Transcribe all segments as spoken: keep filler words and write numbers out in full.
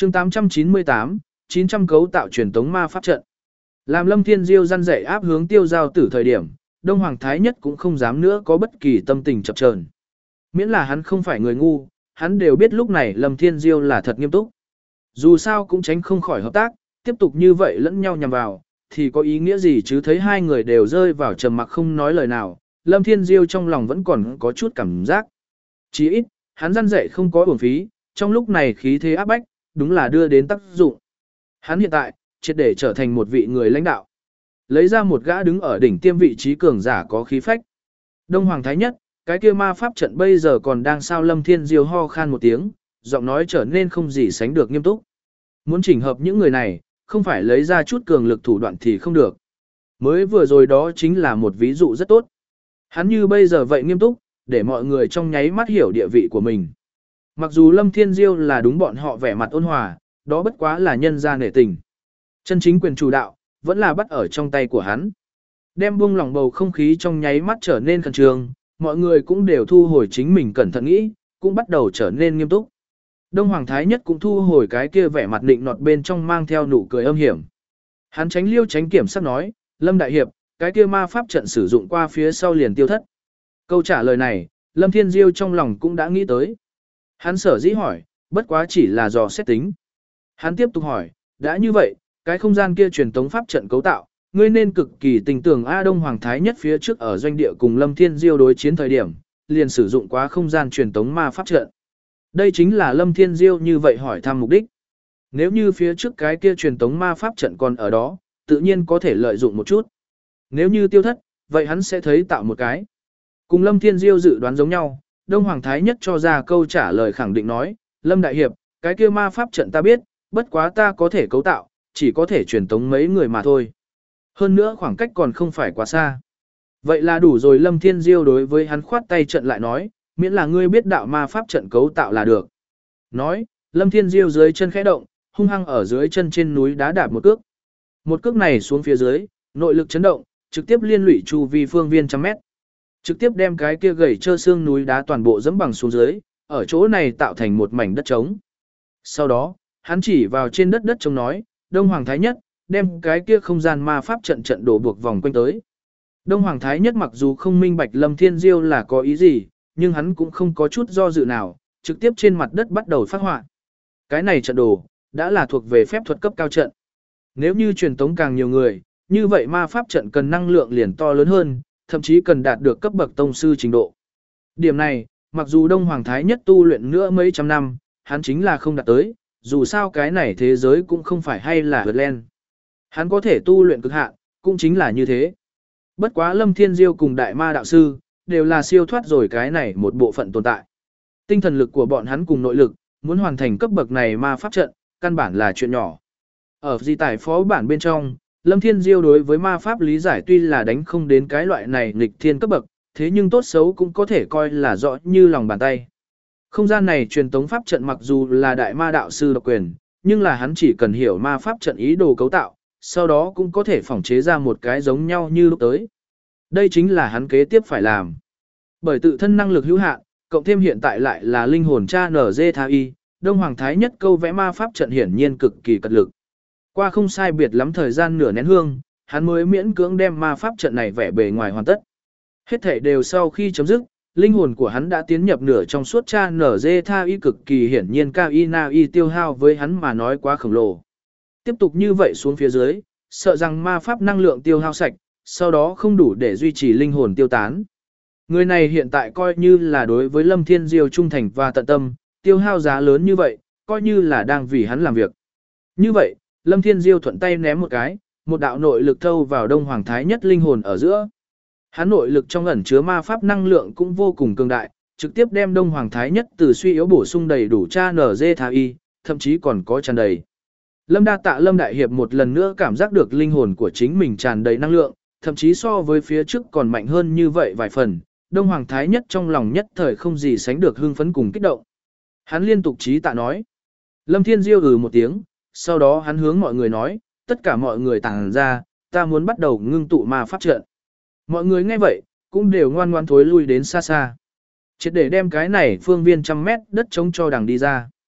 chương tám trăm chín mươi tám, chín trăm cấu tạo truyền tống ma pháp trận. Làm Lâm Thiên Diêu răn dạy áp hướng Tiêu Giao Tử thời điểm, Đông Hoàng Thái Nhất cũng không dám nữa có bất kỳ tâm tình chập chờn. Miễn là hắn không phải người ngu, hắn đều biết lúc này Lâm Thiên Diêu là thật nghiêm túc. Dù sao cũng tránh không khỏi hợp tác, tiếp tục như vậy lẫn nhau nhằm vào, thì có ý nghĩa gì chứ? Thấy hai người đều rơi vào trầm mặc không nói lời nào, Lâm Thiên Diêu trong lòng vẫn còn có chút cảm giác. Chỉ ít, hắn răn dạy không có uổng phí, trong lúc này khí thế áp bách, đúng là đưa đến tác dụng. Hắn hiện tại, triệt để trở thành một vị người lãnh đạo. Lấy ra một gã đứng ở đỉnh tiêm vị trí cường giả có khí phách. Đông Hoàng Thái Nhất, cái kia ma pháp trận bây giờ còn đang sao? Lâm Thiên Diêu ho khan một tiếng, giọng nói trở nên không gì sánh được nghiêm túc. Muốn chỉnh hợp những người này, không phải lấy ra chút cường lực thủ đoạn thì không được. Mới vừa rồi đó chính là một ví dụ rất tốt. Hắn như bây giờ vậy nghiêm túc, để mọi người trong nháy mắt hiểu địa vị của mình. Mặc dù Lâm Thiên Diêu là đúng bọn họ vẻ mặt ôn hòa, đó bất quá là nhân ra nể tình. Chân chính quyền chủ đạo, vẫn là bắt ở trong tay của hắn. Đem buông lỏng bầu không khí trong nháy mắt trở nên khẩn trương, mọi người cũng đều thu hồi chính mình cẩn thận nghĩ, cũng bắt đầu trở nên nghiêm túc. Đông Hoàng Thái Nhất cũng thu hồi cái kia vẻ mặt định nọt bên trong mang theo nụ cười âm hiểm. Hắn tránh liêu tránh kiểm sắc nói, Lâm Đại Hiệp, cái kia ma pháp trận sử dụng qua phía sau liền tiêu thất. Câu trả lời này, Lâm Thiên Diêu trong lòng cũng đã nghĩ tới. Hắn sở dĩ hỏi, bất quá chỉ là dò xét tính. Hắn tiếp tục hỏi, đã như vậy, cái không gian kia truyền tống pháp trận cấu tạo, ngươi nên cực kỳ tình tưởng A. Đông Hoàng Thái Nhất phía trước ở doanh địa cùng Lâm Thiên Diêu đối chiến thời điểm, liền sử dụng quá không gian truyền tống ma pháp trận. Đây chính là Lâm Thiên Diêu như vậy hỏi thăm mục đích. Nếu như phía trước cái kia truyền tống ma pháp trận còn ở đó, tự nhiên có thể lợi dụng một chút. Nếu như tiêu thất, vậy hắn sẽ thấy tạo một cái. Cùng Lâm Thiên Diêu dự đoán giống nhau, Đông Hoàng Thái Nhất cho ra câu trả lời khẳng định nói, Lâm Đại Hiệp, cái kia ma pháp trận ta biết, bất quá ta có thể cấu tạo, chỉ có thể truyền tống mấy người mà thôi. Hơn nữa khoảng cách còn không phải quá xa. Vậy là đủ rồi. Lâm Thiên Diêu đối với hắn khoát tay trận lại nói, miễn là ngươi biết đạo ma pháp trận cấu tạo là được. Nói, Lâm Thiên Diêu dưới chân khẽ động, hung hăng ở dưới chân trên núi đá đạp một cước. Một cước này xuống phía dưới, nội lực chấn động, trực tiếp liên lụy chu vi phương viên trăm mét. Trực tiếp đem cái kia gầy trơ xương núi đá toàn bộ dẫm bằng xuống dưới, ở chỗ này tạo thành một mảnh đất trống. Sau đó, hắn chỉ vào trên đất đất trống nói, Đông Hoàng Thái Nhất, đem cái kia không gian ma pháp trận trận đổ buộc vòng quanh tới. Đông Hoàng Thái Nhất mặc dù không minh bạch Lâm Thiên Diêu là có ý gì, nhưng hắn cũng không có chút do dự nào, trực tiếp trên mặt đất bắt đầu phát họa. Cái này trận đồ, đã là thuộc về phép thuật cấp cao trận. Nếu như truyền tống càng nhiều người, như vậy ma pháp trận cần năng lượng liền to lớn hơn, thậm chí cần đạt được cấp bậc tông sư trình độ. Điểm này, mặc dù Đông Hoàng Thái Nhất tu luyện nữa mấy trăm năm, hắn chính là không đạt tới, dù sao cái này thế giới cũng không phải hay là vượt lên. Hắn có thể tu luyện cực hạn, cũng chính là như thế. Bất quá Lâm Thiên Diêu cùng Đại Ma Đạo Sư, đều là siêu thoát rồi cái này một bộ phận tồn tại. Tinh thần lực của bọn hắn cùng nội lực, muốn hoàn thành cấp bậc này ma pháp trận, căn bản là chuyện nhỏ. Ở di tải phó bản bên trong, Lâm Thiên Diêu đối với ma pháp lý giải tuy là đánh không đến cái loại này nghịch thiên cấp bậc, thế nhưng tốt xấu cũng có thể coi là rõ như lòng bàn tay. Không gian này truyền tống pháp trận mặc dù là Đại Ma Đạo Sư độc quyền, nhưng là hắn chỉ cần hiểu ma pháp trận ý đồ cấu tạo, sau đó cũng có thể phỏng chế ra một cái giống nhau như lúc tới. Đây chính là hắn kế tiếp phải làm. Bởi tự thân năng lực hữu hạn, cộng thêm hiện tại lại là linh hồn cha nở dê tha y, Đông Hoàng Thái Nhất câu vẽ ma pháp trận hiển nhiên cực kỳ cật lực. Qua không sai biệt lắm thời gian nửa nén hương, hắn mới miễn cưỡng đem ma pháp trận này vẽ bề ngoài hoàn tất. Hết thảy đều sau khi chấm dứt, linh hồn của hắn đã tiến nhập nửa trong suốt cha nở dê tha y, cực kỳ hiển nhiên cao y na y tiêu hao với hắn mà nói quá khổng lồ. Tiếp tục như vậy xuống phía dưới, sợ rằng ma pháp năng lượng tiêu hao sạch, sau đó không đủ để duy trì linh hồn tiêu tán. Người này hiện tại coi như là đối với Lâm Thiên Diêu trung thành và tận tâm, tiêu hao giá lớn như vậy, coi như là đang vì hắn làm việc. Như vậy, Lâm Thiên Diêu thuận tay ném một cái, một đạo nội lực thâu vào Đông Hoàng Thái Nhất linh hồn ở giữa. Hắn nội lực trong ẩn chứa ma pháp năng lượng cũng vô cùng cường đại, trực tiếp đem Đông Hoàng Thái Nhất từ suy yếu bổ sung đầy đủ cha nở dê tha y, thậm chí còn có tràn đầy. Lâm đa tạ Lâm Đại Hiệp một lần nữa cảm giác được linh hồn của chính mình tràn đầy năng lượng, thậm chí so với phía trước còn mạnh hơn như vậy vài phần. Đông Hoàng Thái Nhất trong lòng nhất thời không gì sánh được hưng phấn cùng kích động. Hắn liên tục chí tạ nói. Lâm Thiên Diêu ừ một tiếng, sau đó hắn hướng mọi người nói, tất cả mọi người tản ra, ta muốn bắt đầu ngưng tụ ma pháp trận. Mọi người nghe vậy, cũng đều ngoan ngoan thối lui đến xa xa. Triệt để đem cái này phương viên trăm mét đất trống cho đằng đi ra.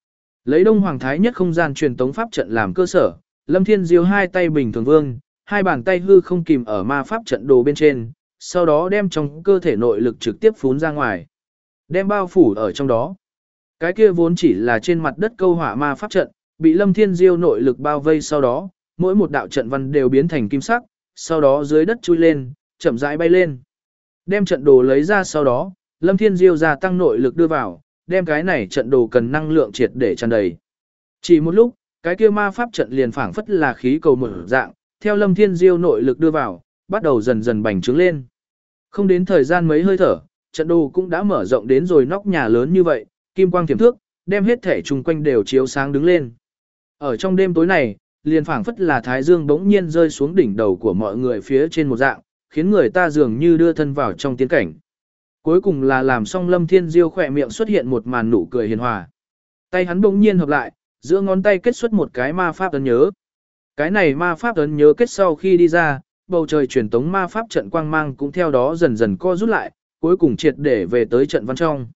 Lấy Đông Hoàng Thái Nhất không gian truyền tống pháp trận làm cơ sở, Lâm Thiên Diêu hai tay bình thường vương, hai bàn tay hư không kìm ở ma pháp trận đồ bên trên, sau đó đem trong cơ thể nội lực trực tiếp phún ra ngoài. Đem bao phủ ở trong đó. Cái kia vốn chỉ là trên mặt đất câu hỏa ma pháp trận, bị Lâm Thiên Diêu nội lực bao vây sau đó, mỗi một đạo trận văn đều biến thành kim sắc, sau đó dưới đất chui lên, chậm rãi bay lên. Đem trận đồ lấy ra sau đó, Lâm Thiên Diêu gia tăng nội lực đưa vào, đem cái này trận đồ cần năng lượng triệt để tràn đầy. Chỉ một lúc, cái kia ma pháp trận liền phảng phất là khí cầu mở dạng, theo Lâm Thiên Diêu nội lực đưa vào, bắt đầu dần dần bành trướng lên. Không đến thời gian mấy hơi thở, trận đồ cũng đã mở rộng đến rồi nóc nhà lớn như vậy, kim quang thiểm thước, đem hết thể chung quanh đều chiếu sáng đứng lên. Ở trong đêm tối này, liền phảng phất là thái dương bỗng nhiên rơi xuống đỉnh đầu của mọi người phía trên một dạng, khiến người ta dường như đưa thân vào trong tiên cảnh. Cuối cùng là làm xong Lâm Thiên Diêu khỏe miệng xuất hiện một màn nụ cười hiền hòa. Tay hắn bỗng nhiên hợp lại, giữa ngón tay kết xuất một cái ma pháp ấn nhớ. Cái này ma pháp ấn nhớ kết sau khi đi ra, bầu trời truyền tống ma pháp trận quang mang cũng theo đó dần dần co rút lại, cuối cùng triệt để về tới trận văn trong.